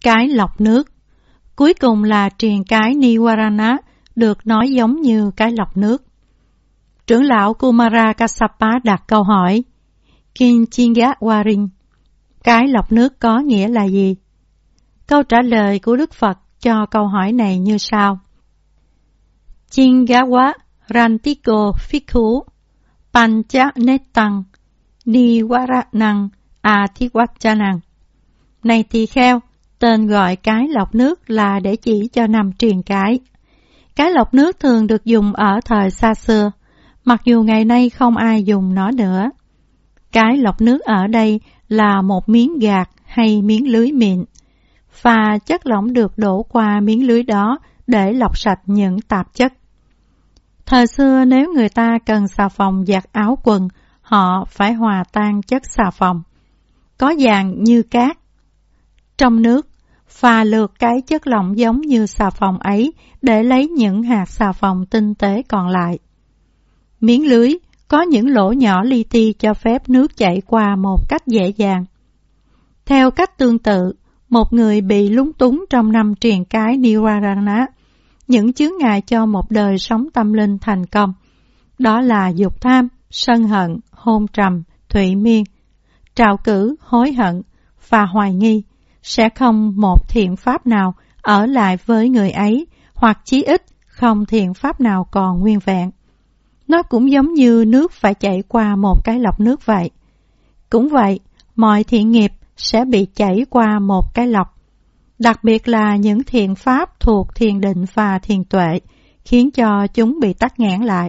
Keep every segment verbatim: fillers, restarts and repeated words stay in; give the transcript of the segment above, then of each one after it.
Cái lọc nước. Cuối cùng là triền cái Niwarana được nói giống như cái lọc nước. Trưởng lão Kumara Kassapa đặt câu hỏi, Kinchingawarin, cái lọc nước có nghĩa là gì? Câu trả lời của Đức Phật cho câu hỏi này như sau. Chingawa Rantiko Phikhu Pancha Netang Niwaranang Athiwachanang. Này tỳ kheo, tên gọi cái lọc nước là để chỉ cho năm triền cái. Cái lọc nước thường được dùng ở thời xa xưa, mặc dù ngày nay không ai dùng nó nữa. Cái lọc nước ở đây là một miếng gạt hay miếng lưới mịn, và chất lỏng được đổ qua miếng lưới đó để lọc sạch những tạp chất. Thời xưa nếu người ta cần xà phòng giặt áo quần, họ phải hòa tan chất xà phòng, có dạng như cát, trong nước, pha lượt cái chất lỏng giống như xà phòng ấy để lấy những hạt xà phòng tinh tế còn lại. Miếng lưới có những lỗ nhỏ li ti cho phép nước chảy qua một cách dễ dàng. Theo cách tương tự, một người bị lúng túng trong năm triền cái Niwarana, những chướng ngại cho một đời sống tâm linh thành công, đó là dục tham, sân hận, hôn trầm, thụy miên, trạo cử, hối hận và hoài nghi, sẽ không một thiện pháp nào ở lại với người ấy, hoặc chí ít không thiện pháp nào còn nguyên vẹn. Nó cũng giống như nước phải chảy qua một cái lọc nước vậy. Cũng vậy, mọi thiện nghiệp sẽ bị chảy qua một cái lọc, đặc biệt là những thiện pháp thuộc thiền định và thiền tuệ, khiến cho chúng bị tắc nghẽn lại.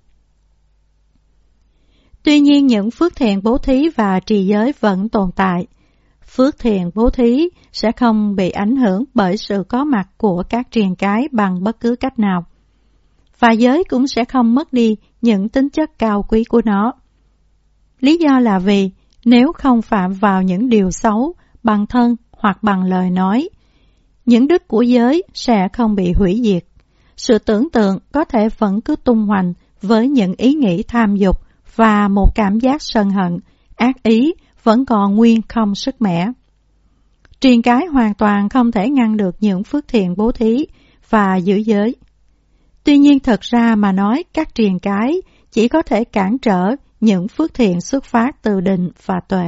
Tuy nhiên những phước thiện bố thí và trì giới vẫn tồn tại. Phước thiện bố thí sẽ không bị ảnh hưởng bởi sự có mặt của các triền cái bằng bất cứ cách nào. Và giới cũng sẽ không mất đi những tính chất cao quý của nó. Lý do là vì nếu không phạm vào những điều xấu bằng thân hoặc bằng lời nói, những đức của giới sẽ không bị hủy diệt. Sự tưởng tượng có thể vẫn cứ tung hoành với những ý nghĩ tham dục và một cảm giác sân hận, ác ý vẫn còn nguyên không sức mẻ. Triền cái hoàn toàn không thể ngăn được những phước thiện bố thí và giữ giới. Tuy nhiên thật ra mà nói, các triền cái chỉ có thể cản trở những phước thiện xuất phát từ định và tuệ.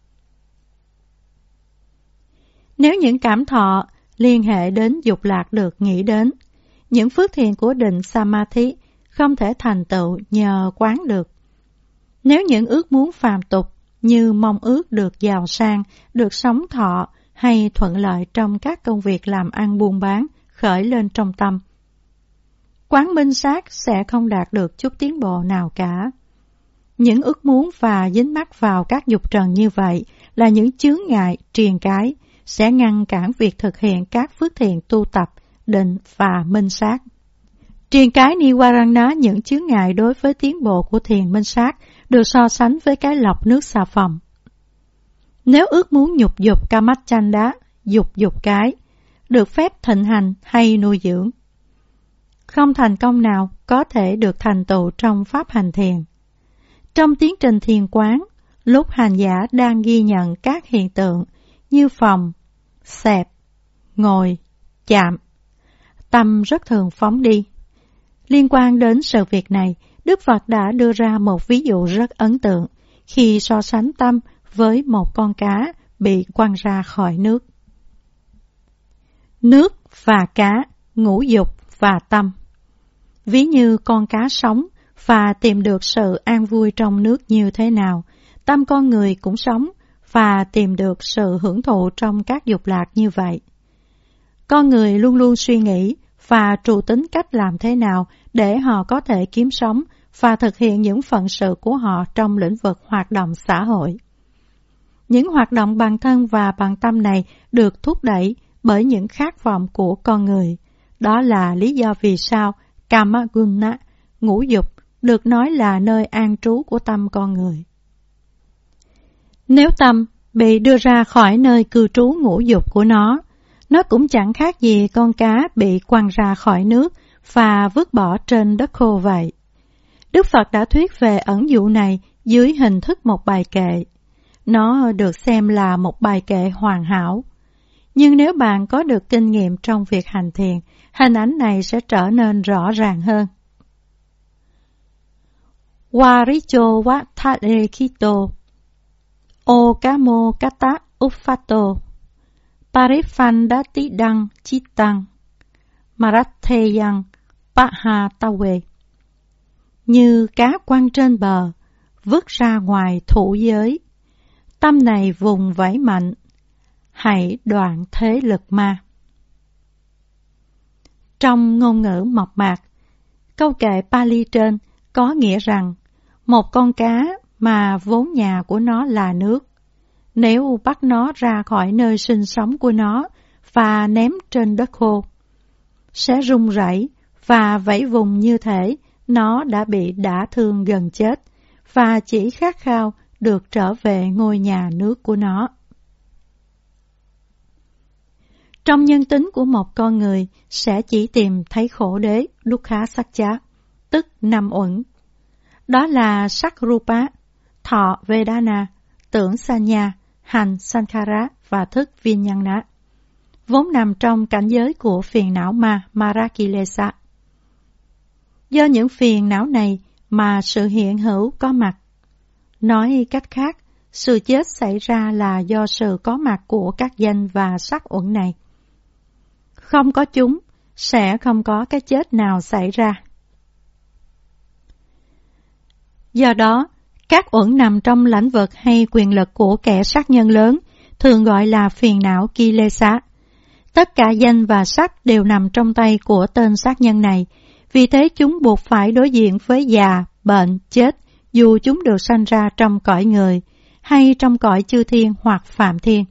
Nếu những cảm thọ liên hệ đến dục lạc được nghĩ đến, những phước thiện của định Samadhi không thể thành tựu nhờ quán được. Nếu những ước muốn phàm tục như mong ước được giàu sang, được sống thọ hay thuận lợi trong các công việc làm ăn buôn bán khởi lên trong tâm, quán minh sát sẽ không đạt được chút tiến bộ nào cả. Những ước muốn và dính mắc vào các dục trần như vậy là những chướng ngại triền cái, sẽ ngăn cản việc thực hiện các phước thiện tu tập, định và minh sát. Triền cái Niwarana, những chướng ngại đối với tiến bộ của thiền minh sát, được so sánh với cái lọc nước xà phòng. Nếu ước muốn nhục dục Kamachanda, dục dục cái, được phép thịnh hành hay nuôi dưỡng, không thành công nào có thể được thành tựu trong pháp hành thiền. Trong tiến trình thiền quán, lúc hành giả đang ghi nhận các hiện tượng như phòng, xẹp, ngồi, chạm, tâm rất thường phóng đi. Liên quan đến sự việc này, Đức Phật đã đưa ra một ví dụ rất ấn tượng khi so sánh tâm với một con cá bị quăng ra khỏi nước. Nước và cá, ngũ dục và tâm. Ví như con cá sống và tìm được sự an vui trong nước như thế nào, tâm con người cũng sống và tìm được sự hưởng thụ trong các dục lạc như vậy. Con người luôn luôn suy nghĩ và trụ tính cách làm thế nào để họ có thể kiếm sống và thực hiện những phận sự của họ trong lĩnh vực hoạt động xã hội. Những hoạt động bằng thân và bằng tâm này được thúc đẩy bởi những khát vọng của con người. Đó là lý do vì sao Kamaguna, ngũ dục, được nói là nơi an trú của tâm con người. Nếu tâm bị đưa ra khỏi nơi cư trú ngũ dục của nó, nó cũng chẳng khác gì con cá bị quăng ra khỏi nước và vứt bỏ trên đất khô vậy. Đức Phật đã thuyết về ẩn dụ này dưới hình thức một bài kệ. Nó được xem là một bài kệ hoàn hảo. Nhưng nếu bạn có được kinh nghiệm trong việc hành thiền, hình ảnh này sẽ trở nên rõ ràng hơn. Waricho wa thare kito, okamo kata uphato, parifandati đăng chitang, maratheyang pahatawe. Như cá quăng trên bờ, vứt ra ngoài thủ giới, tâm này vùng vẫy mạnh, hãy đoạn thế lực ma. Trong ngôn ngữ mộc mạc, câu kệ Pali trên có nghĩa rằng một con cá mà vốn nhà của nó là nước, nếu bắt nó ra khỏi nơi sinh sống của nó và ném trên đất khô, sẽ rung rẩy và vẫy vùng như thể nó đã bị đả thương gần chết và chỉ khát khao được trở về ngôi nhà nước của nó. Trong nhân tính của một con người sẽ chỉ tìm thấy khổ đế Dukkha Sacca, tức năm uẩn. Đó là sắc Rupa, thọ Vedana, tưởng Sanya, hành Sankhara và thức Vijnana, vốn nằm trong cảnh giới của phiền não ma Marakilesa. Do những phiền não này mà sự hiện hữu có mặt. Nói cách khác, sự chết xảy ra là do sự có mặt của các danh và sắc uẩn này. Không có chúng, sẽ không có cái chết nào xảy ra. Do đó, các uẩn nằm trong lãnh vực hay quyền lực của kẻ sát nhân lớn, thường gọi là phiền não Kilesa. Tất cả danh và sắc đều nằm trong tay của tên sát nhân này, vì thế chúng buộc phải đối diện với già, bệnh, chết, dù chúng được sanh ra trong cõi người, hay trong cõi chư thiên hoặc phạm thiên.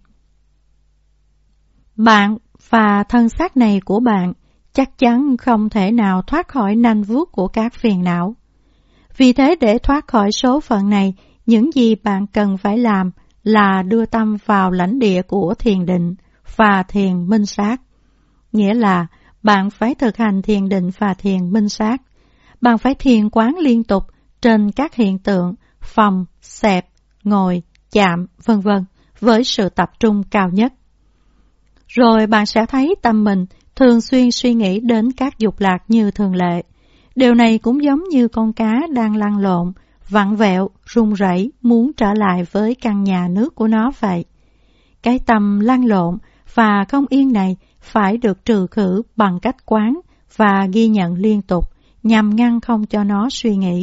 Bạn và thân xác này của bạn chắc chắn không thể nào thoát khỏi nanh vuốt của các phiền não. Vì thế để thoát khỏi số phận này, những gì bạn cần phải làm là đưa tâm vào lãnh địa của thiền định và thiền minh sát. Nghĩa là bạn phải thực hành thiền định và thiền minh sát. Bạn phải thiền quán liên tục trên các hiện tượng, phòng, xẹp, ngồi, chạm, vân vân với sự tập trung cao nhất. Rồi bạn sẽ thấy tâm mình thường xuyên suy nghĩ đến các dục lạc như thường lệ. Điều này cũng giống như con cá đang lăn lộn, vặn vẹo, run rẩy muốn trở lại với căn nhà nước của nó vậy. Cái tâm lăn lộn và không yên này phải được trừ khử bằng cách quán và ghi nhận liên tục nhằm ngăn không cho nó suy nghĩ.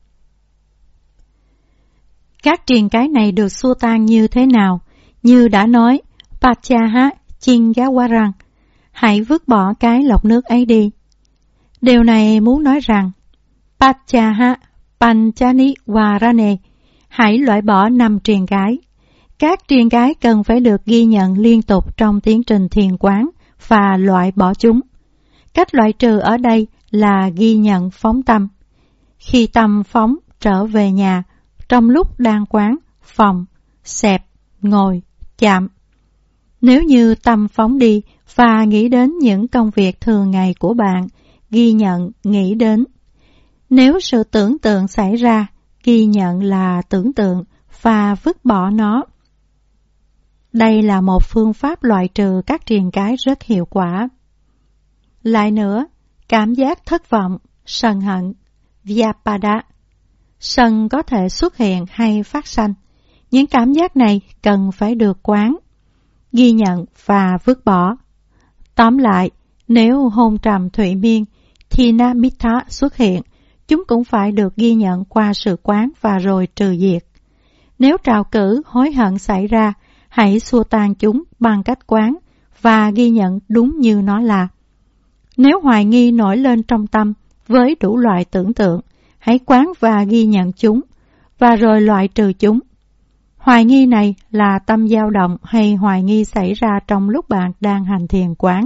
Các triền cái này được xua tan như thế nào? Như đã nói, Pachaha Chingawarang, hãy vứt bỏ cái lọc nước ấy đi. Điều này muốn nói rằng, Pachaha Panchani Warane, hãy loại bỏ năm triền cái. Các triền cái cần phải được ghi nhận liên tục trong tiến trình thiền quán và loại bỏ chúng. Cách loại trừ ở đây là ghi nhận phóng tâm. Khi tâm phóng trở về nhà, trong lúc đang quán, phòng, xẹp, ngồi, chạm. Nếu như tâm phóng đi và nghĩ đến những công việc thường ngày của bạn, ghi nhận, nghĩ đến. Nếu sự tưởng tượng xảy ra, ghi nhận là tưởng tượng và vứt bỏ nó. Đây là một phương pháp loại trừ các triền cái rất hiệu quả. Lại nữa, cảm giác thất vọng, sân hận, Vyapada. Sân có thể xuất hiện hay phát sanh. Những cảm giác này cần phải được quán, ghi nhận và vứt bỏ. Tóm lại, nếu hôn trầm thụy miên, Thina-mittha xuất hiện, chúng cũng phải được ghi nhận qua sự quán và rồi trừ diệt. Nếu trào cử, hối hận xảy ra, hãy xua tan chúng bằng cách quán và ghi nhận đúng như nó là. Nếu hoài nghi nổi lên trong tâm với đủ loại tưởng tượng, hãy quán và ghi nhận chúng, và rồi loại trừ chúng. Hoài nghi này là tâm dao động hay hoài nghi xảy ra trong lúc bạn đang hành thiền quán.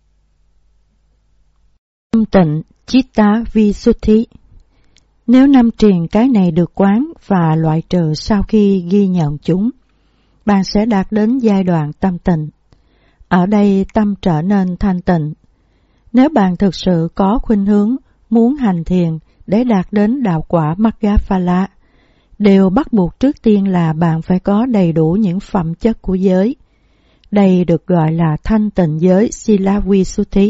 Tâm tịnh Chitta Visuddhi. Nếu năm triền cái này được quán và loại trừ sau khi ghi nhận chúng, bạn sẽ đạt đến giai đoạn tâm tịnh. Ở đây tâm trở nên thanh tịnh. Nếu bạn thực sự có khuynh hướng muốn hành thiền để đạt đến đạo quả Maggaphala, điều bắt buộc trước tiên là bạn phải có đầy đủ những phẩm chất của giới. Đây được gọi là thanh tịnh giới Sila Visuddhi.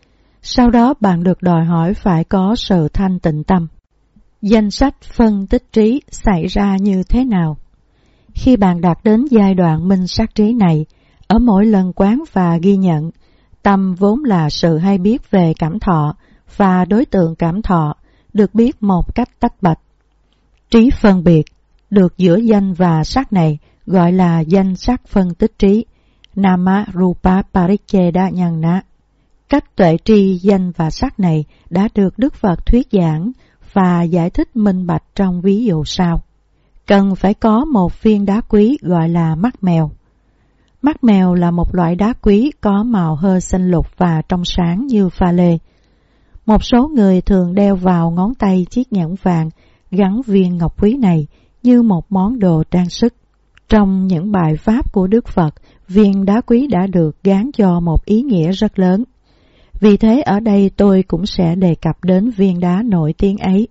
Sau đó bạn được đòi hỏi phải có sự thanh tịnh tâm. Danh sách phân tích trí xảy ra như thế nào? Khi bạn đạt đến giai đoạn minh sát trí này, ở mỗi lần quán và ghi nhận, tâm vốn là sự hay biết về cảm thọ và đối tượng cảm thọ được biết một cách tách bạch. Trí phân biệt được giữa danh và sắc này gọi là danh sắc phân tích trí, Nama Rupa Paricheda Nhana. Cách tuệ tri danh và sắc này đã được Đức Phật thuyết giảng và giải thích minh bạch trong ví dụ sau. Cần phải có một viên đá quý gọi là mắt mèo. Mắt mèo là một loại đá quý có màu hơi xanh lục và trong sáng như pha lê. Một số người thường đeo vào ngón tay chiếc nhẫn vàng gắn viên ngọc quý này như một món đồ trang sức. Trong những bài pháp của Đức Phật, viên đá quý đã được gán cho một ý nghĩa rất lớn. Vì thế ở đây tôi cũng sẽ đề cập đến viên đá nổi tiếng ấy.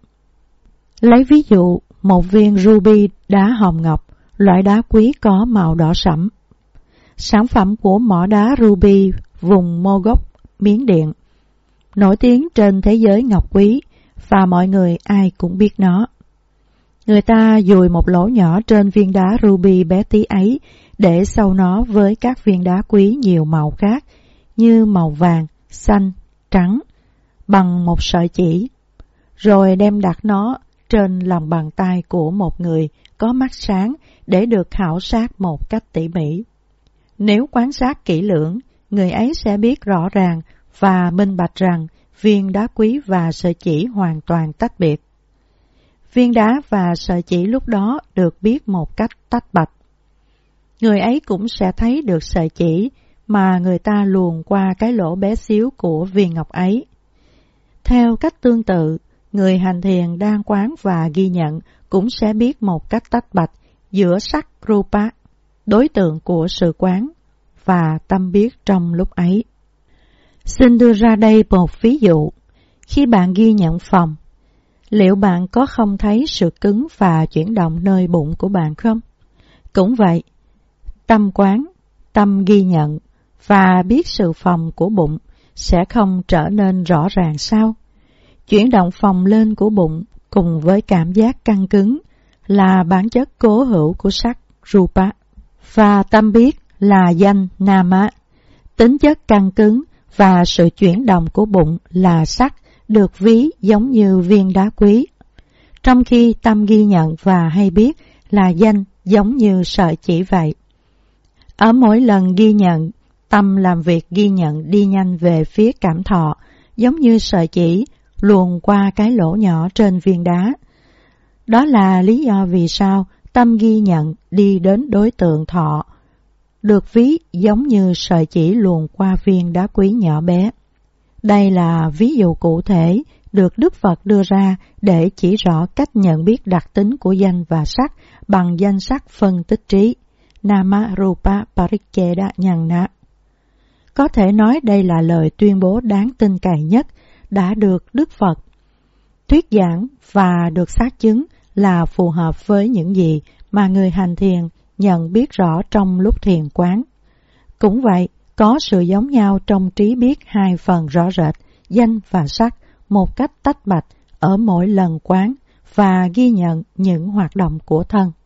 Lấy ví dụ, một viên ruby đá hồng ngọc, loại đá quý có màu đỏ sẫm. Sản phẩm của mỏ đá ruby vùng Mogok, Miến Điện, nổi tiếng trên thế giới ngọc quý và mọi người ai cũng biết nó. Người ta dùi một lỗ nhỏ trên viên đá ruby bé tí ấy để sau nó với các viên đá quý nhiều màu khác như màu vàng, xanh, trắng, bằng một sợi chỉ, rồi đem đặt nó trên lòng bàn tay của một người có mắt sáng để được khảo sát một cách tỉ mỉ. Nếu quan sát kỹ lưỡng, người ấy sẽ biết rõ ràng và minh bạch rằng viên đá quý và sợi chỉ hoàn toàn tách biệt. Viên đá và sợi chỉ lúc đó được biết một cách tách bạch. Người ấy cũng sẽ thấy được sợi chỉ mà người ta luồn qua cái lỗ bé xíu của viên ngọc ấy. Theo cách tương tự, người hành thiền đang quán và ghi nhận cũng sẽ biết một cách tách bạch giữa sắc rupa, đối tượng của sự quán, và tâm biết trong lúc ấy. Xin đưa ra đây một ví dụ. Khi bạn ghi nhận phòng, liệu bạn có không thấy sự cứng và chuyển động nơi bụng của bạn không? Cũng vậy, tâm quán, tâm ghi nhận và biết sự phồng của bụng sẽ không trở nên rõ ràng sao? Chuyển động phồng lên của bụng cùng với cảm giác căng cứng là bản chất cố hữu của sắc rupa, và tâm biết là danh nama. Tính chất căng cứng và sự chuyển động của bụng là sắc được ví giống như viên đá quý, trong khi tâm ghi nhận và hay biết là danh giống như sợi chỉ vậy. Ở mỗi lần ghi nhận, tâm làm việc ghi nhận đi nhanh về phía cảm thọ, giống như sợi chỉ luồn qua cái lỗ nhỏ trên viên đá. Đó là lý do vì sao tâm ghi nhận đi đến đối tượng thọ, được ví giống như sợi chỉ luồn qua viên đá quý nhỏ bé. Đây là ví dụ cụ thể được Đức Phật đưa ra để chỉ rõ cách nhận biết đặc tính của danh và sắc bằng danh sắc phân tích trí, Nama Rupa Paricheda Nhana. Có thể nói đây là lời tuyên bố đáng tin cậy nhất đã được Đức Phật thuyết giảng và được xác chứng là phù hợp với những gì mà người hành thiền nhận biết rõ trong lúc thiền quán. Cũng vậy, có sự giống nhau trong trí biết hai phần rõ rệt, danh và sắc, một cách tách bạch ở mỗi lần quán và ghi nhận những hoạt động của thân.